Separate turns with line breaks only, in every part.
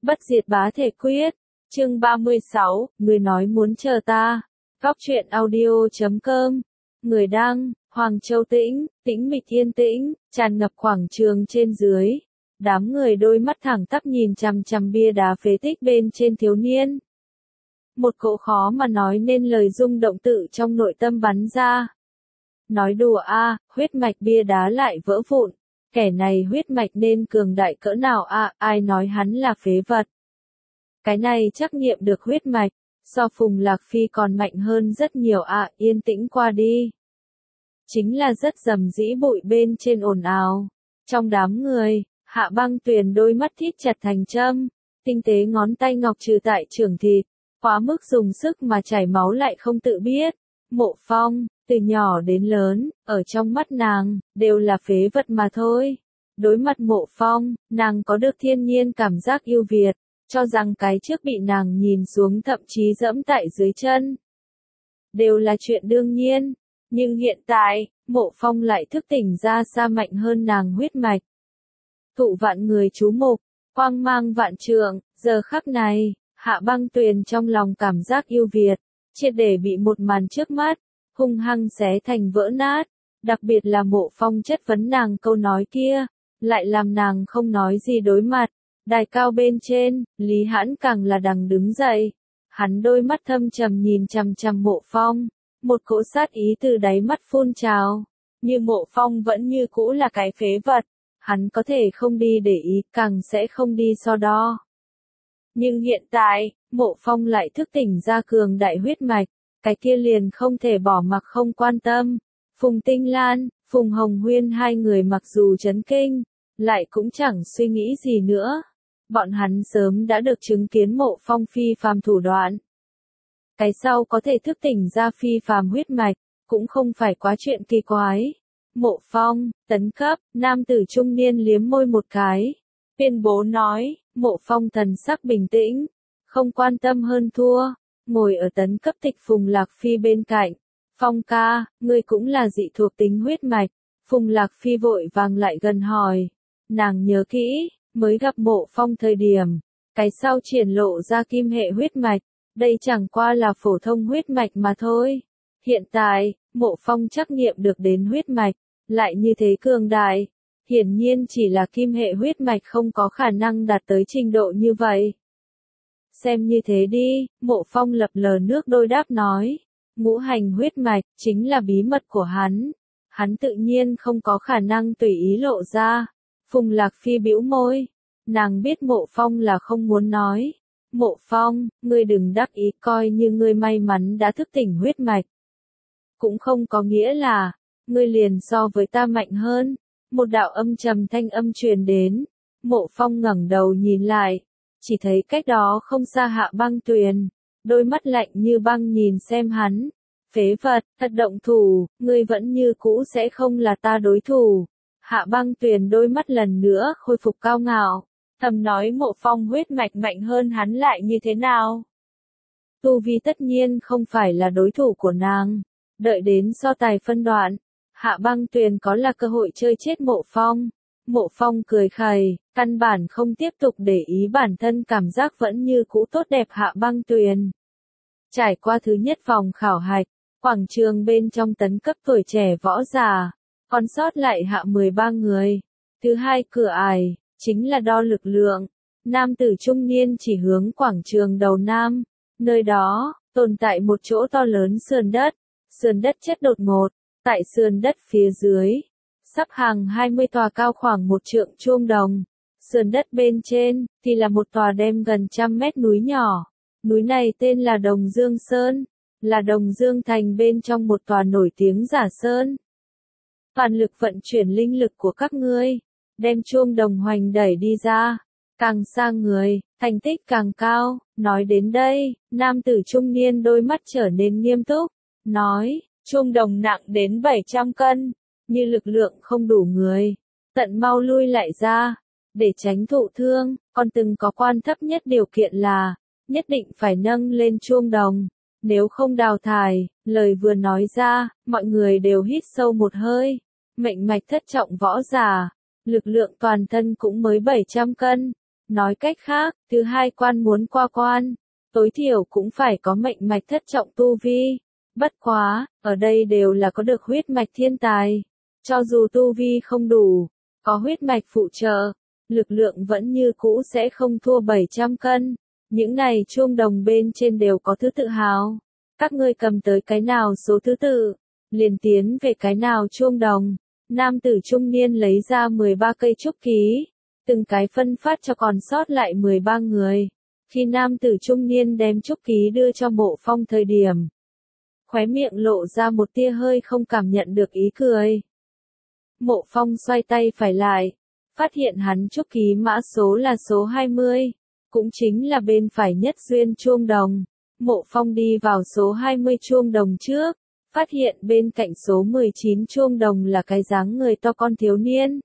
Bất diệt bá thể quyết. Chương 36, người nói muốn chờ ta. Góc truyện audio.com. Người đăng, Hoàng Châu Tĩnh, tĩnh mịch yên tĩnh, tràn ngập quảng trường trên dưới. Đám người đôi mắt thẳng tắp nhìn chằm chằm bia đá phế tích bên trên thiếu niên. Một cỗ khó mà nói nên lời rung động tự trong nội tâm bắn ra. Nói đùa a, huyết mạch bia đá lại vỡ vụn. Kẻ này huyết mạch nên cường đại cỡ nào a, ai nói hắn là phế vật. Cái này trắc nghiệm được huyết mạch, so Phùng Lạc Phi còn mạnh hơn rất nhiều a, yên tĩnh qua đi. Chính là rất rầm rĩ bụi bên trên ồn ào. Trong đám người, Hạ Băng Tuyền đôi mắt thít chặt thành châm, tinh tế ngón tay ngọc trừ tại trưởng thịt, quá mức dùng sức mà chảy máu lại không tự biết. Mộ Phong, từ nhỏ đến lớn, ở trong mắt nàng, đều là phế vật mà thôi. Đối mặt Mộ Phong, nàng có được thiên nhiên cảm giác yêu Việt, cho rằng cái trước bị nàng nhìn xuống thậm chí dẫm tại dưới chân. Đều là chuyện đương nhiên, nhưng hiện tại, Mộ Phong lại thức tỉnh ra xa mạnh hơn nàng huyết mạch. Thụ vạn người chú mục, quang mang vạn trượng, giờ khắc này, Hạ Băng Tuyền trong lòng cảm giác yêu Việt, triệt để bị một màn trước mắt, hung hăng xé thành vỡ nát, đặc biệt là Mộ Phong chất vấn nàng câu nói kia, lại làm nàng không nói gì đối mặt. Đài cao bên trên, Lý Hãn càng là đằng đứng dậy, hắn đôi mắt thâm trầm nhìn chằm chằm Mộ Phong, một cỗ sát ý từ đáy mắt phun trào, như Mộ Phong vẫn như cũ là cái phế vật, hắn có thể không đi để ý, càng sẽ không đi so đo. Nhưng hiện tại, Mộ Phong lại thức tỉnh ra cường đại huyết mạch, cái kia liền không thể bỏ mặc không quan tâm. Phùng Tinh Lan, Phùng Hồng Huyên hai người mặc dù chấn kinh, lại cũng chẳng suy nghĩ gì nữa. Bọn hắn sớm đã được chứng kiến Mộ Phong phi phàm thủ đoạn. Cái sau có thể thức tỉnh ra phi phàm huyết mạch, cũng không phải quá chuyện kỳ quái. Mộ Phong, tấn cấp, nam tử trung niên liếm môi một cái. Tuyên bố nói, Mộ Phong thần sắc bình tĩnh, không quan tâm hơn thua, ngồi ở tấn cấp tịch Phùng Lạc Phi bên cạnh. Phong ca, ngươi cũng là dị thuộc tính huyết mạch. Phùng Lạc Phi vội vàng lại gần hỏi. Nàng nhớ kỹ, mới gặp Mộ Phong thời điểm, cái sau triển lộ ra kim hệ huyết mạch, đây chẳng qua là phổ thông huyết mạch mà thôi. Hiện tại, Mộ Phong trắc nghiệm được đến huyết mạch, lại như thế cường đại, hiển nhiên chỉ là kim hệ huyết mạch không có khả năng đạt tới trình độ như vậy. Xem như thế đi, Mộ Phong lập lờ nước đôi đáp nói, ngũ hành huyết mạch chính là bí mật của hắn tự nhiên không có khả năng tùy ý lộ ra. Phùng Lạc Phi bĩu môi, nàng biết Mộ Phong là không muốn nói. Mộ Phong, ngươi đừng đắc ý, coi như ngươi may mắn đã thức tỉnh huyết mạch. Cũng không có nghĩa là, ngươi liền so với ta mạnh hơn. Một đạo âm trầm thanh âm truyền đến. Mộ Phong ngẩng đầu nhìn lại, chỉ thấy cách đó không xa Hạ Băng Tuyền, đôi mắt lạnh như băng nhìn xem hắn. Phế vật, thật động thủ, ngươi vẫn như cũ sẽ không là ta đối thủ. Hạ Băng Tuyền đôi mắt lần nữa khôi phục cao ngạo, thầm nói Mộ Phong huyết mạch mạnh hơn hắn lại như thế nào. Tu vi tất nhiên không phải là đối thủ của nàng, đợi đến so tài phân đoạn, Hạ Băng Tuyền có là cơ hội chơi chết Mộ Phong. Mộ Phong cười khẩy, căn bản không tiếp tục để ý bản thân cảm giác vẫn như cũ tốt đẹp Hạ Băng Tuyền. Trải qua thứ nhất vòng khảo hạch, quảng trường bên trong tấn cấp tuổi trẻ võ giả, còn sót lại hạ 13 người. Thứ hai cửa ải, chính là đo lực lượng. Nam tử trung niên chỉ hướng quảng trường đầu nam. Nơi đó, tồn tại một chỗ to lớn sườn đất. Sườn đất chết đột ngột. Tại sườn đất phía dưới, sắp hàng 20 tòa cao khoảng 1 trượng chuông đồng. Sườn đất bên trên, thì là một tòa đem gần 100 mét núi nhỏ. Núi này tên là Đồng Dương Sơn, là Đồng Dương Thành bên trong một tòa nổi tiếng giả sơn. Toàn lực vận chuyển linh lực của các ngươi, đem chuông đồng hoành đẩy đi ra, càng xa người, thành tích càng cao. Nói đến đây, nam tử trung niên đôi mắt trở nên nghiêm túc, nói, chuông đồng nặng đến 700 cân, như lực lượng không đủ người, tận mau lui lại ra, để tránh thụ thương. Còn từng có quan thấp nhất điều kiện là, nhất định phải nâng lên chuông đồng, nếu không đào thải. Lời vừa nói ra, mọi người đều hít sâu một hơi. Mệnh mạch thất trọng võ giả, lực lượng toàn thân cũng mới 700 cân, Nói cách khác, thứ hai quan muốn qua quan, tối thiểu cũng phải có mệnh mạch thất trọng tu vi. Bất quá, ở đây đều là có được huyết mạch thiên tài. Cho dù tu vi không đủ, có huyết mạch phụ trợ, lực lượng vẫn như cũ sẽ không thua 700 cân. Những này chuông đồng bên trên đều có thứ tự hào. Các ngươi cầm tới cái nào số thứ tự, liền tiến về cái nào chuông đồng. Nam tử trung niên lấy ra 13 cây trúc ký, từng cái phân phát cho còn sót lại 13 người. Khi nam tử trung niên đem trúc ký đưa cho Mộ Phong thời điểm, khóe miệng lộ ra một tia hơi không cảm nhận được ý cười. Mộ Phong xoay tay phải lại, phát hiện hắn trúc ký mã số là số 20, cũng chính là bên phải nhất duyên chuông đồng. Mộ Phong đi vào số 20 chuông đồng trước, phát hiện bên cạnh số 19 chuông đồng là cái dáng người to con thiếu niên.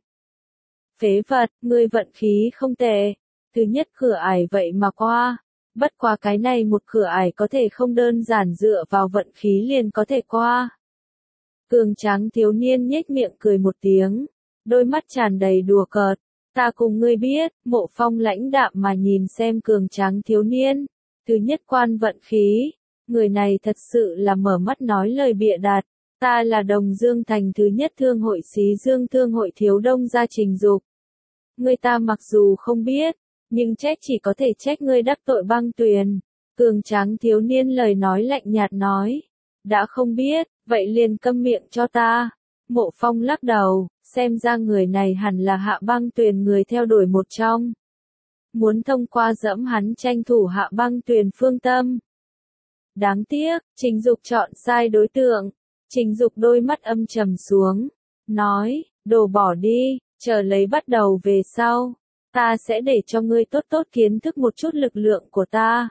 Phế vật, ngươi vận khí không tệ, thứ nhất cửa ải vậy mà qua. Bất quá cái này một cửa ải có thể không đơn giản dựa vào vận khí liền có thể qua. Cường tráng thiếu niên nhếch miệng cười một tiếng, đôi mắt tràn đầy đùa cợt. Ta cùng ngươi biết, Mộ Phong lãnh đạm mà nhìn xem cường tráng thiếu niên. Thứ nhất quan vận khí, người này thật sự là mở mắt nói lời bịa đặt. Ta là Đồng Dương Thành thứ nhất thương hội Xí Dương thương hội thiếu đông gia Trình Dục. Ngươi ta mặc dù không biết, nhưng trách chỉ có thể trách ngươi đắc tội Băng Tuyền. Cường tráng thiếu niên lời nói lạnh nhạt nói. Đã không biết, vậy liền câm miệng cho ta. Mộ Phong lắc đầu, xem ra người này hẳn là Hạ Băng Tuyền người theo đuổi một trong. Muốn thông qua dẫm hắn tranh thủ Hạ Băng Tuyền phương tâm. Đáng tiếc, Trình Dục chọn sai đối tượng. Trình Dục đôi mắt âm trầm xuống, nói, đồ bỏ đi, chờ lấy bắt đầu về sau. Ta sẽ để cho ngươi tốt tốt kiến thức một chút lực lượng của ta.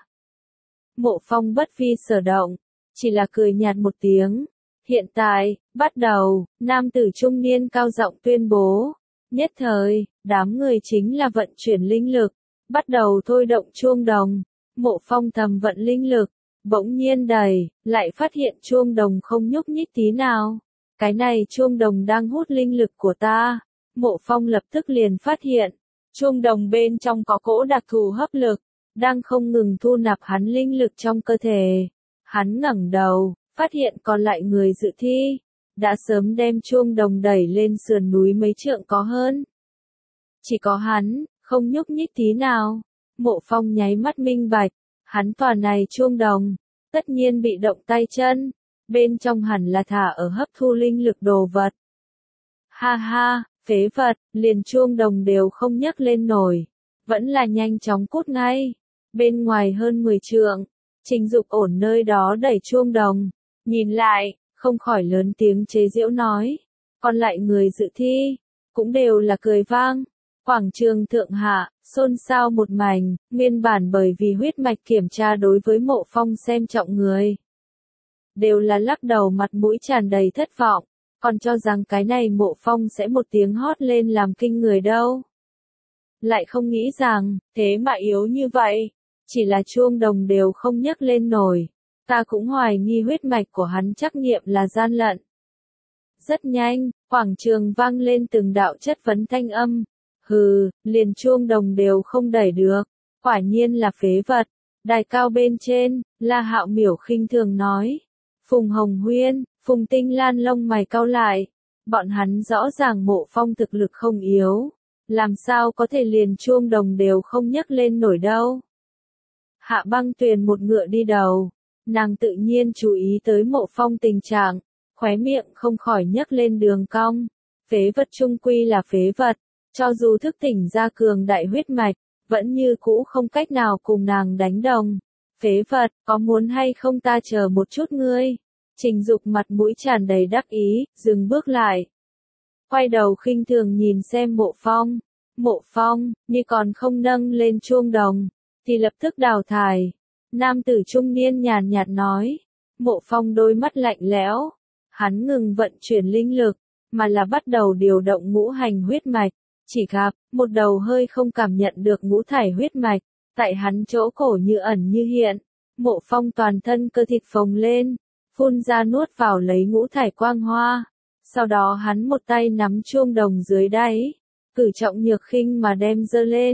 Mộ Phong bất vi sở động, chỉ là cười nhạt một tiếng. Hiện tại, bắt đầu, nam tử trung niên cao giọng tuyên bố. Nhất thời, đám người chính là vận chuyển linh lực, bắt đầu thôi động chuông đồng. Mộ Phong thầm vận linh lực, bỗng nhiên đầy, lại phát hiện chuông đồng không nhúc nhích tí nào. Cái này chuông đồng đang hút linh lực của ta. Mộ Phong lập tức liền phát hiện, chuông đồng bên trong có cỗ đặc thù hấp lực, đang không ngừng thu nạp hắn linh lực trong cơ thể. Hắn ngẩng đầu, phát hiện còn lại người dự thi, đã sớm đem chuông đồng đẩy lên sườn núi mấy trượng có hơn. Chỉ có hắn, không nhúc nhích tí nào. Mộ Phong nháy mắt minh bạch, hắn tòa này chuông đồng, tất nhiên bị động tay chân, bên trong hẳn là thả ở hấp thu linh lực đồ vật. Ha ha, phế vật, liền chuông đồng đều không nhấc lên nổi, vẫn là nhanh chóng cút ngay. Bên ngoài hơn 10 trượng, Trình Dục ổn nơi đó đẩy chuông đồng, nhìn lại, không khỏi lớn tiếng chế giễu nói. Còn lại người dự thi, cũng đều là cười vang. Quảng trường thượng hạ, xôn xao một mảnh, nguyên bản bởi vì huyết mạch kiểm tra đối với Mộ Phong xem trọng người. Đều là lắc đầu mặt mũi tràn đầy thất vọng, còn cho rằng cái này Mộ Phong sẽ một tiếng hót lên làm kinh người đâu. Lại không nghĩ rằng, thế mà yếu như vậy, chỉ là chuông đồng đều không nhấc lên nổi. Ta cũng hoài nghi huyết mạch của hắn trắc nghiệm là gian lận. Rất nhanh, quảng trường vang lên từng đạo chất vấn thanh âm. Hừ, liền chuông đồng đều không đẩy được, quả nhiên là phế vật. Đài cao bên trên, La Hạo Miểu khinh thường nói. Phùng Hồng Huyên, Phùng Tinh Lan lông mày cau lại. Bọn hắn rõ ràng Mộ Phong thực lực không yếu, làm sao có thể liền chuông đồng đều không nhấc lên nổi đâu. Hạ Băng Tuyền một ngựa đi đầu, nàng tự nhiên chú ý tới Mộ Phong tình trạng, khóe miệng không khỏi nhấc lên đường cong. Phế vật trung quy là phế vật. Cho dù thức tỉnh ra cường đại huyết mạch, vẫn như cũ không cách nào cùng nàng đánh đồng. Phế vật, có muốn hay không ta chờ một chút ngươi. Trình Dục mặt mũi tràn đầy đắc ý, dừng bước lại. Quay đầu khinh thường nhìn xem Mộ Phong. Mộ Phong, như còn không nâng lên chuông đồng, thì lập tức đào thải. Nam tử trung niên nhàn nhạt nói. Mộ Phong đôi mắt lạnh lẽo. Hắn ngừng vận chuyển linh lực, mà là bắt đầu điều động ngũ hành huyết mạch. Chỉ gặp, một đầu hơi không cảm nhận được ngũ thải huyết mạch, tại hắn chỗ cổ như ẩn như hiện. Mộ Phong toàn thân cơ thịt phồng lên, phun ra nuốt vào lấy ngũ thải quang hoa. Sau đó hắn một tay nắm chuông đồng dưới đáy, cử trọng nhược khinh mà đem giơ lên.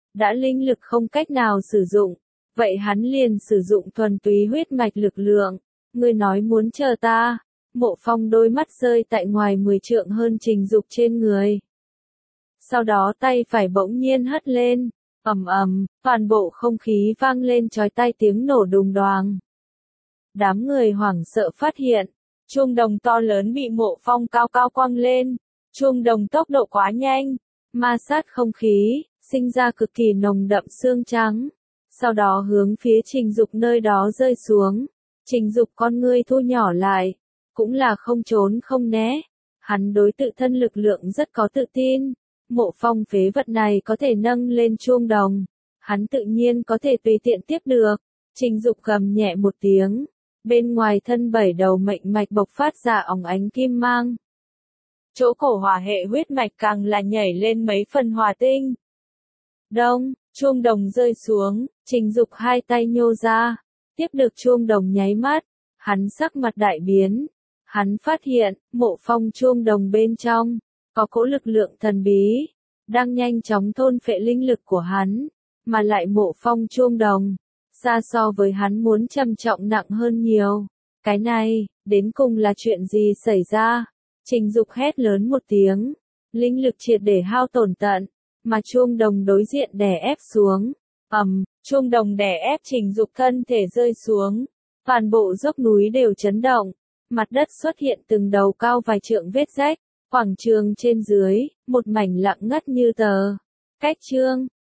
đã linh lực không cách nào sử dụng, vậy hắn liền sử dụng thuần túy huyết mạch lực lượng. Ngươi nói muốn chờ ta. Mộ Phong đôi mắt rơi tại ngoài 10 trượng hơn Trình Dục trên người. Sau đó tay phải bỗng nhiên hất lên, ầm ầm, toàn bộ không khí vang lên chói tai tiếng nổ đùng đoàng. Đám người hoảng sợ phát hiện, chuông đồng to lớn bị Mộ Phong cao cao quăng lên, chuông đồng tốc độ quá nhanh, ma sát không khí, sinh ra cực kỳ nồng đậm xương trắng, sau đó hướng phía Trình Dục nơi đó rơi xuống. Trình Dục con ngươi thu nhỏ lại, cũng là không trốn không né, hắn đối tự thân lực lượng rất có tự tin. Mộ Phong phế vật này có thể nâng lên chuông đồng, hắn tự nhiên có thể tùy tiện tiếp được. Trình Dục gầm nhẹ một tiếng, bên ngoài thân 7 đầu mệnh mạch bộc phát ra óng ánh kim mang. Chỗ cổ hỏa hệ huyết mạch càng là nhảy lên mấy phần hỏa tinh. Đông, chuông đồng rơi xuống, Trình Dục hai tay nhô ra, tiếp được chuông đồng nháy mắt, hắn sắc mặt đại biến. Hắn phát hiện, Mộ Phong chuông đồng bên trong có cỗ lực lượng thần bí, đang nhanh chóng thôn phệ linh lực của hắn, mà lại Mộ Phong chuông đồng, xa so với hắn muốn trầm trọng nặng hơn nhiều. Cái này, đến cùng là chuyện gì xảy ra? Trình Dục hét lớn một tiếng, linh lực triệt để hao tổn tận, mà chuông đồng đối diện đè ép xuống. Chuông đồng đè ép Trình Dục thân thể rơi xuống, toàn bộ dốc núi đều chấn động, mặt đất xuất hiện từng đầu cao vài trượng vết rách. Quảng trường trên dưới, một mảnh lặng ngắt như tờ. Cách chương